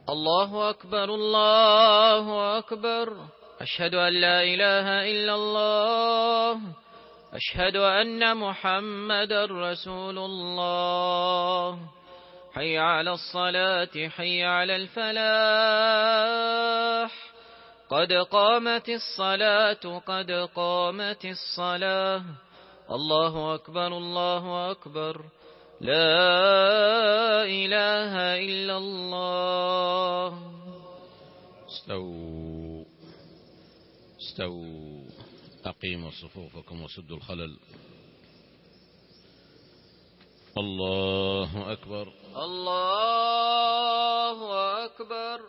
الله أكبر الله أكبر. أشهد أن لا إله إلا الله. أشهد أن محمدا رسول الله. حي على الصلاة حي على الفلاح. قد قامت الصلاة قد قامت الصلاة. الله أكبر الله أكبر. لا إله إلا الله. استووا أقيموا صفوفكم وسدوا الخلل. الله أكبر الله أكبر.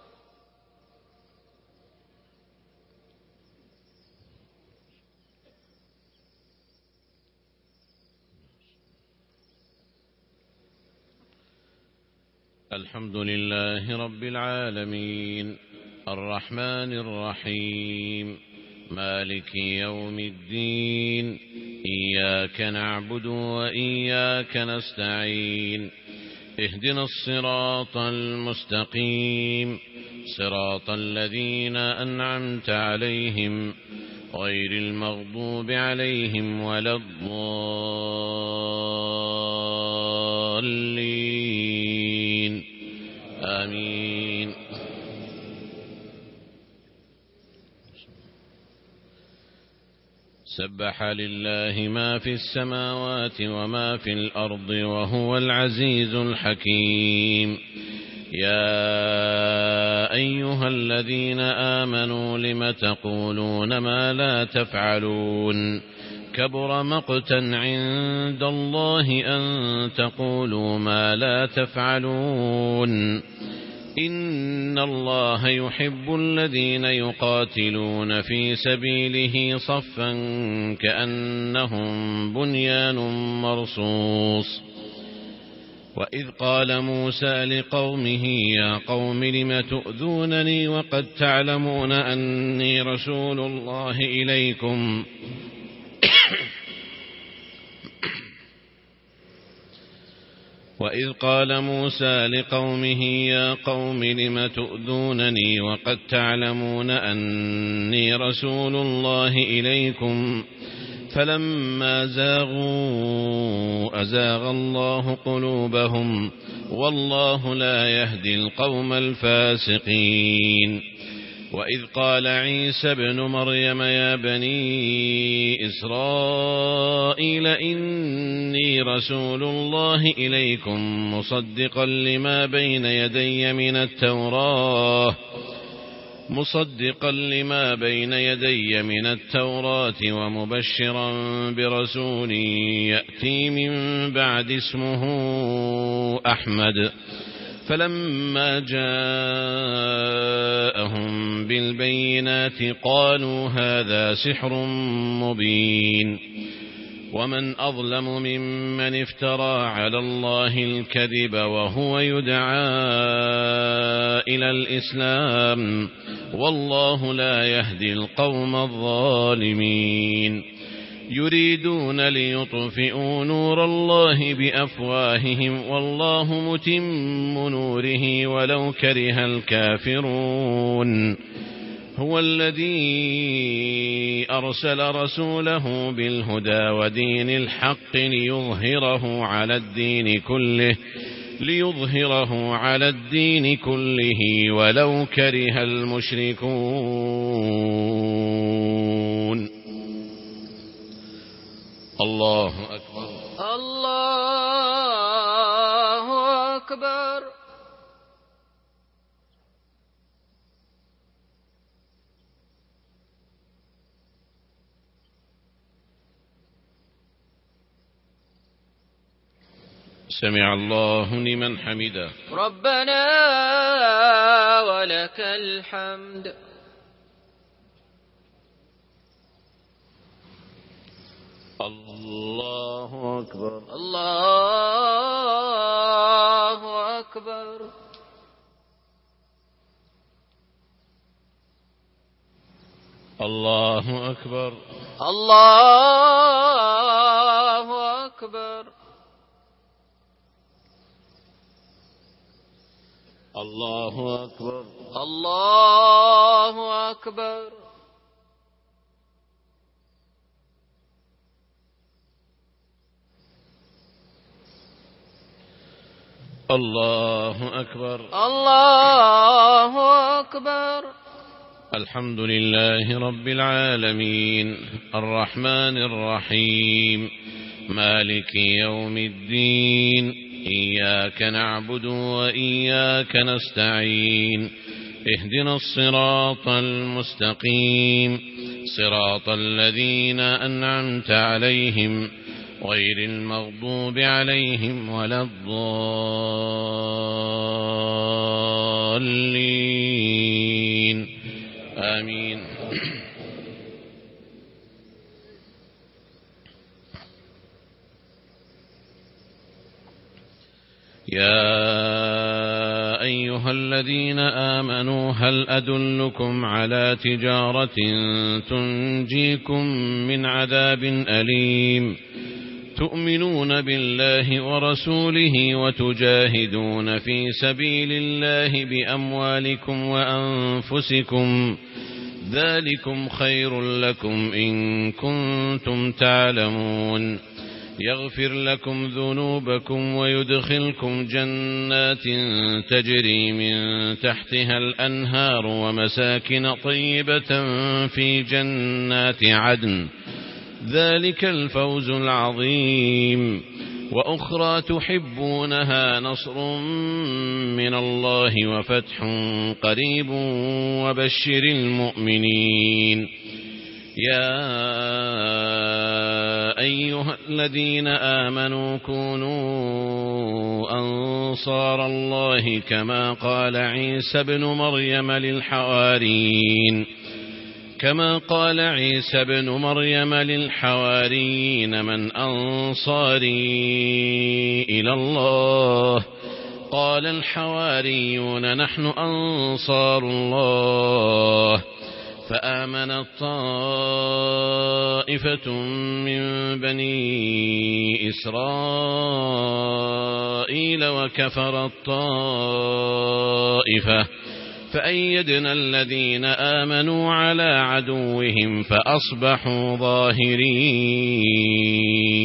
الحمد لله رب العالمين الرحمن الرحيم مالك يوم الدين. إياك نعبد وإياك نستعين. اهدنا الصراط المستقيم صراط الذين أنعمت عليهم غير المغضوب عليهم ولا الضالين. آمين. سبح لله ما في السماوات وما في الأرض وهو العزيز الحكيم. يا أيها الذين آمنوا لم تقولون ما لا تفعلون كبر مقتا عند الله أن تقولوا ما لا تفعلون. إن الله يحب الذين يقاتلون في سبيله صفا كأنهم بنيان مرصوص. وإذ قال موسى لقومه يا قوم لم تؤذونني وقد تعلمون أني رسول الله إليكم وإذ قال موسى لقومه يا قوم لم تؤذونني وقد تعلمون أني رسول الله إليكم فلما زاغوا أزاغ الله قلوبهم والله لا يهدي القوم الفاسقين. وإذ قال عيسى ابن مريم يا بني إسرائيل إني رسول الله إليكم مصدقا لما بين يدي من التوراة ومبشرا برسول يأتي من بعد اسمه أحمد. فلما جاءهم بالبينات قالوا هذا سحر مبين. ومن أظلم ممن افترى على الله الكذب وهو يدعى إلى الإسلام والله لا يهدي القوم الظالمين. يريدون ليطفئوا نور الله بأفواههم والله متم نوره ولو كره الكافرون. هو الذي أرسل رسوله بالهدى ودين الحق ليظهره على الدين كله ولو كره المشركون. الله أكبر الله أكبر. سمع الله لمن حمده. ربنا ولك الحمد. الله أكبر الله أكبر. الله أكبر الله أكبر. الله أكبر. الله أكبر. الله أكبر. الله أكبر. الحمد لله رب العالمين الرحمن الرحيم مالك يوم الدين إياك نعبد وإياك نستعين اهدنا الصراط المستقيم صراط الذين أنعمت عليهم غير المغضوب عليهم ولا الضالين آمين. يا أيها الذين آمنوا هل أدلكم على تجارة تنجيكم من عذاب أليم تؤمنون بالله ورسوله وتجاهدون في سبيل الله بأموالكم وأنفسكم ذلكم خير لكم إن كنتم تعلمون يغفر لكم ذنوبكم ويدخلكم جنات تجري من تحتها الأنهار ومساكن طيبة في جنات عدن ذلك الفوز العظيم وأخرى تحبونها نصر من الله وفتح قريب وبشر المؤمنين. يا أيها الذين آمنوا كونوا أنصار الله كما قال عيسى ابن مريم للحواريين من أنصاري إلى الله قال الحواريون نحن أنصار الله فآمنت طائفة من بني إسرائيل وكفرت طائفة فأيدنا الذين آمنوا على عدوهم فأصبحوا ظاهرين.